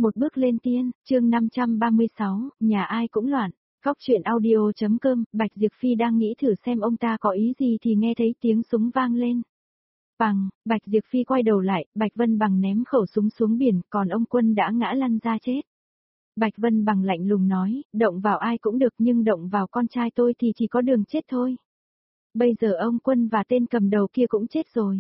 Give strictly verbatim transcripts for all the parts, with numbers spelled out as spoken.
Một bước lên tiên, chương năm trăm ba mươi sáu, nhà ai cũng loạn. Góc truyện audio.com, Bạch Diệp Phi đang nghĩ thử xem ông ta có ý gì thì nghe thấy tiếng súng vang lên. Bằng, Bạch Diệp Phi quay đầu lại, Bạch Vân Bằng ném khẩu súng xuống biển, còn ông Quân đã ngã lăn ra chết. Bạch Vân Bằng lạnh lùng nói, động vào ai cũng được nhưng động vào con trai tôi thì chỉ có đường chết thôi. Bây giờ ông Quân và tên cầm đầu kia cũng chết rồi.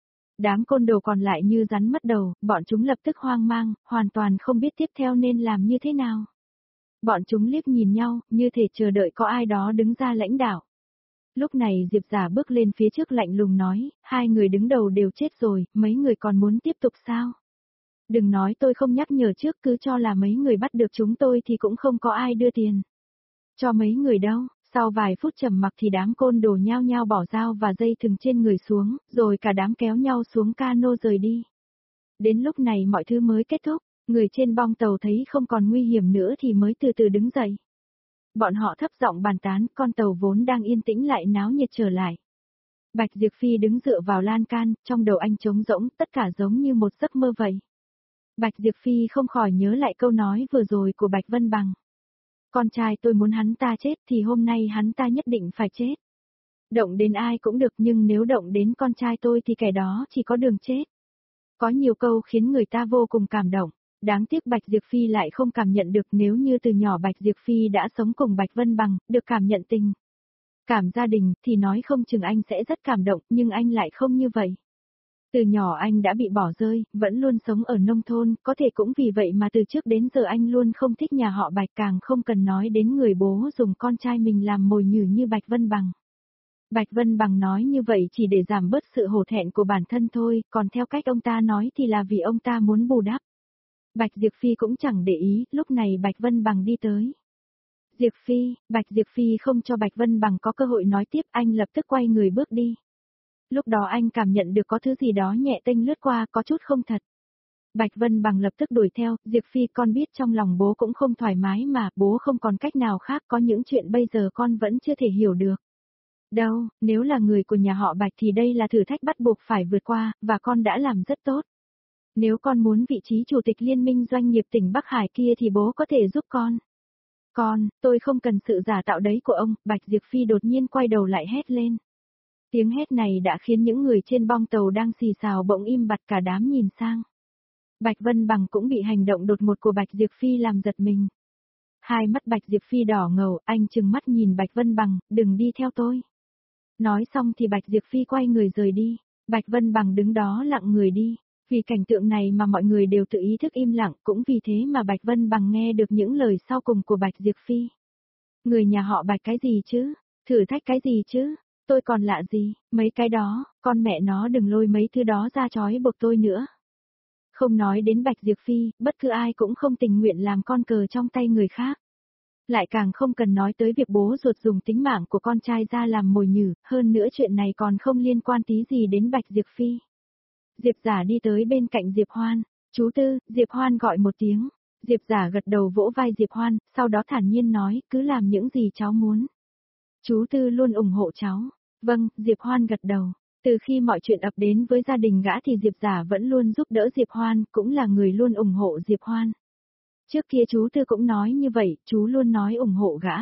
Đám côn đồ còn lại như rắn mất đầu, bọn chúng lập tức hoang mang, hoàn toàn không biết tiếp theo nên làm như thế nào. Bọn chúng liếc nhìn nhau, như thể chờ đợi có ai đó đứng ra lãnh đạo. Lúc này Diệp Giả bước lên phía trước lạnh lùng nói, hai người đứng đầu đều chết rồi, mấy người còn muốn tiếp tục sao? Đừng nói tôi không nhắc nhở trước, cứ cho là mấy người bắt được chúng tôi thì cũng không có ai đưa tiền. Cho mấy người đâu. Sau vài phút trầm mặc thì đám côn đồ nhao nhao bỏ dao và dây thừng trên người xuống, rồi cả đám kéo nhau xuống cano rời đi. Đến lúc này mọi thứ mới kết thúc, người trên bong tàu thấy không còn nguy hiểm nữa thì mới từ từ đứng dậy. Bọn họ thấp giọng bàn tán, con tàu vốn đang yên tĩnh lại náo nhiệt trở lại. Bạch Diệp Phi đứng dựa vào lan can, trong đầu anh trống rỗng, tất cả giống như một giấc mơ vậy. Bạch Diệp Phi không khỏi nhớ lại câu nói vừa rồi của Bạch Vân Bằng. Con trai tôi muốn hắn ta chết thì hôm nay hắn ta nhất định phải chết. Động đến ai cũng được nhưng nếu động đến con trai tôi thì kẻ đó chỉ có đường chết. Có nhiều câu khiến người ta vô cùng cảm động. Đáng tiếc Bạch Diệp Phi lại không cảm nhận được, nếu như từ nhỏ Bạch Diệp Phi đã sống cùng Bạch Vân Bằng, được cảm nhận tình cảm gia đình thì nói không chừng anh sẽ rất cảm động, nhưng anh lại không như vậy. Từ nhỏ anh đã bị bỏ rơi, vẫn luôn sống ở nông thôn, có thể cũng vì vậy mà từ trước đến giờ anh luôn không thích nhà họ Bạch, càng không cần nói đến người bố dùng con trai mình làm mồi nhử như Bạch Vân Bằng. Bạch Vân Bằng nói như vậy chỉ để giảm bớt sự hổ thẹn của bản thân thôi, còn theo cách ông ta nói thì là vì ông ta muốn bù đắp. Bạch Diệp Phi cũng chẳng để ý, lúc này Bạch Vân Bằng đi tới. Diệp Phi, Bạch Diệp Phi không cho Bạch Vân Bằng có cơ hội nói tiếp, anh lập tức quay người bước đi. Lúc đó anh cảm nhận được có thứ gì đó nhẹ tênh lướt qua, có chút không thật. Bạch Vân Bằng lập tức đuổi theo, Diệp Phi con biết trong lòng bố cũng không thoải mái mà, bố không còn cách nào khác, có những chuyện bây giờ con vẫn chưa thể hiểu được. Đâu, nếu là người của nhà họ Bạch thì đây là thử thách bắt buộc phải vượt qua, và con đã làm rất tốt. Nếu con muốn vị trí chủ tịch liên minh doanh nghiệp tỉnh Bắc Hải kia thì bố có thể giúp con. Con, tôi không cần sự giả tạo đấy của ông, Bạch Diệp Phi đột nhiên quay đầu lại hét lên. Tiếng hét này đã khiến những người trên bong tàu đang xì xào bỗng im bặt, cả đám nhìn sang. Bạch Vân Bằng cũng bị hành động đột ngột của Bạch Diệp Phi làm giật mình. Hai mắt Bạch Diệp Phi đỏ ngầu, anh trừng mắt nhìn Bạch Vân Bằng, đừng đi theo tôi. Nói xong thì Bạch Diệp Phi quay người rời đi, Bạch Vân Bằng đứng đó lặng người đi. Vì cảnh tượng này mà mọi người đều tự ý thức im lặng, cũng vì thế mà Bạch Vân Bằng nghe được những lời sau cùng của Bạch Diệp Phi. Người nhà họ Bạch cái gì chứ? Thử thách cái gì chứ? Tôi còn lạ gì, mấy cái đó, con mẹ nó đừng lôi mấy thứ đó ra trói buộc tôi nữa. Không nói đến Bạch Diệp Phi, bất cứ ai cũng không tình nguyện làm con cờ trong tay người khác. Lại càng không cần nói tới việc bố ruột dùng tính mạng của con trai ra làm mồi nhử, hơn nữa chuyện này còn không liên quan tí gì đến Bạch Diệp Phi. Diệp Giả đi tới bên cạnh Diệp Hoan, chú Tư, Diệp Hoan gọi một tiếng. Diệp Giả gật đầu vỗ vai Diệp Hoan, sau đó thản nhiên nói, cứ làm những gì cháu muốn. Chú Tư luôn ủng hộ cháu. Vâng, Diệp Hoan gật đầu. Từ khi mọi chuyện ập đến với gia đình gã thì Diệp Giả vẫn luôn giúp đỡ Diệp Hoan, cũng là người luôn ủng hộ Diệp Hoan. Trước kia chú Tư cũng nói như vậy, chú luôn nói ủng hộ gã.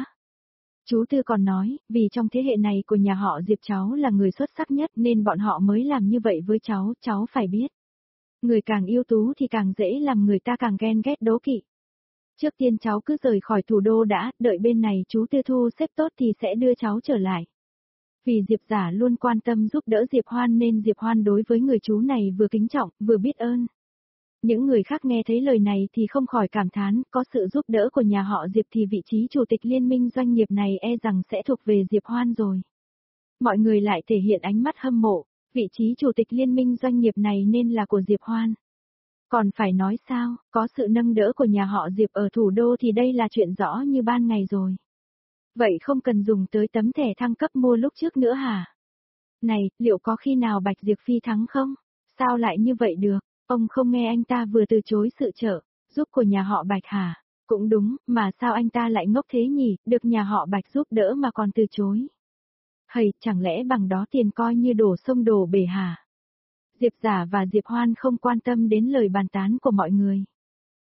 Chú Tư còn nói, vì trong thế hệ này của nhà họ Diệp cháu là người xuất sắc nhất nên bọn họ mới làm như vậy với cháu, cháu phải biết. Người càng ưu tú thì càng dễ làm người ta càng ghen ghét đố kỵ. Trước tiên cháu cứ rời khỏi thủ đô đã, đợi bên này chú Tư thu xếp tốt thì sẽ đưa cháu trở lại. Vì Diệp Giả luôn quan tâm giúp đỡ Diệp Hoan nên Diệp Hoan đối với người chú này vừa kính trọng, vừa biết ơn. Những người khác nghe thấy lời này thì không khỏi cảm thán, có sự giúp đỡ của nhà họ Diệp thì vị trí chủ tịch liên minh doanh nghiệp này e rằng sẽ thuộc về Diệp Hoan rồi. Mọi người lại thể hiện ánh mắt hâm mộ, vị trí chủ tịch liên minh doanh nghiệp này nên là của Diệp Hoan. Còn phải nói sao, có sự nâng đỡ của nhà họ Diệp ở thủ đô thì đây là chuyện rõ như ban ngày rồi. Vậy không cần dùng tới tấm thẻ thăng cấp mua lúc trước nữa hả? Này, liệu có khi nào Bạch Diệp Phi thắng không? Sao lại như vậy được? Ông không nghe anh ta vừa từ chối sự trợ giúp của nhà họ Bạch hả? Cũng đúng, mà sao anh ta lại ngốc thế nhỉ, được nhà họ Bạch giúp đỡ mà còn từ chối? Hầy, chẳng lẽ bằng đó tiền coi như đổ sông đổ bể hả? Diệp Giả và Diệp Hoan không quan tâm đến lời bàn tán của mọi người.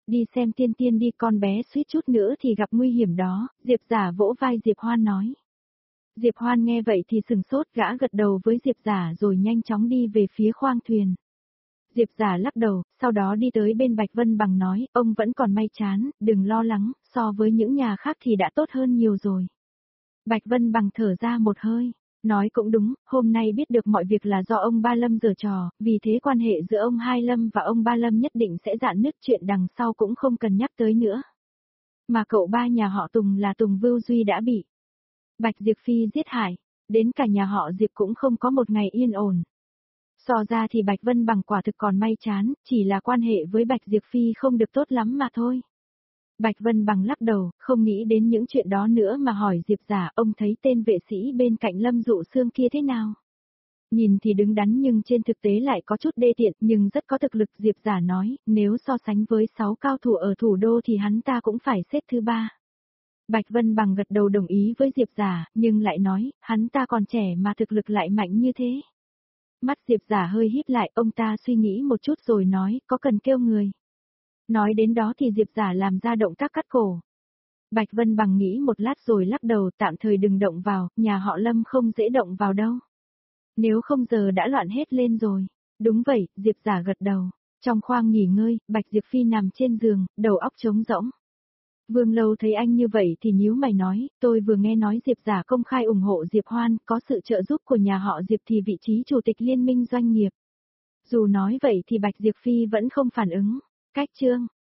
Đi xem Tiên Tiên đi, con bé suýt chút nữa thì gặp nguy hiểm đó, Diệp Giả vỗ vai Diệp Hoan nói. Diệp Hoan nghe vậy thì sừng sốt, gã gật đầu với Diệp Giả rồi nhanh chóng đi về phía khoang thuyền. Diệp Giả lắc đầu, sau đó đi tới bên Bạch Vân Bằng nói, ông vẫn còn may chán, đừng lo lắng, so với những nhà khác thì đã tốt hơn nhiều rồi. Bạch Vân Bằng thở ra một hơi, nói cũng đúng, hôm nay biết được mọi việc là do ông Ba Lâm giở trò, vì thế quan hệ giữa ông Hai Lâm và ông Ba Lâm nhất định sẽ rạn nứt, chuyện đằng sau cũng không cần nhắc tới nữa. Mà cậu ba nhà họ Tùng là Tùng Vưu Duy đã bị Bạch Diệp Phi giết hại, đến cả nhà họ Diệp cũng không có một ngày yên ổn. So ra thì Bạch Vân Bằng quả thực còn may chán, chỉ là quan hệ với Bạch Diệp Phi không được tốt lắm mà thôi. Bạch Vân Bằng lắc đầu, không nghĩ đến những chuyện đó nữa mà hỏi Diệp Giả, ông thấy tên vệ sĩ bên cạnh Lâm Dụ Sương kia thế nào? Nhìn thì đứng đắn nhưng trên thực tế lại có chút đê tiện, nhưng rất có thực lực. Diệp Giả nói, nếu so sánh với sáu cao thủ ở thủ đô thì hắn ta cũng phải xếp thứ ba. Bạch Vân Bằng gật đầu đồng ý với Diệp Giả, nhưng lại nói, hắn ta còn trẻ mà thực lực lại mạnh như thế. Mắt Diệp Giả hơi híp lại, ông ta suy nghĩ một chút rồi nói, có cần kêu người. Nói đến đó thì Diệp Giả làm ra động tác cắt cổ. Bạch Vân Bằng nghĩ một lát rồi lắc đầu, tạm thời đừng động vào, nhà họ Lâm không dễ động vào đâu. Nếu không giờ đã loạn hết lên rồi. Đúng vậy, Diệp Giả gật đầu. Trong khoang nghỉ ngơi, Bạch Diệp Phi nằm trên giường, đầu óc trống rỗng. Vương Lâu thấy anh như vậy thì nhíu mày nói, tôi vừa nghe nói Diệp Giả công khai ủng hộ Diệp Hoan, có sự trợ giúp của nhà họ Diệp thì vị trí chủ tịch liên minh doanh nghiệp. Dù nói vậy thì Bạch Diệp Phi vẫn không phản ứng. Cách chương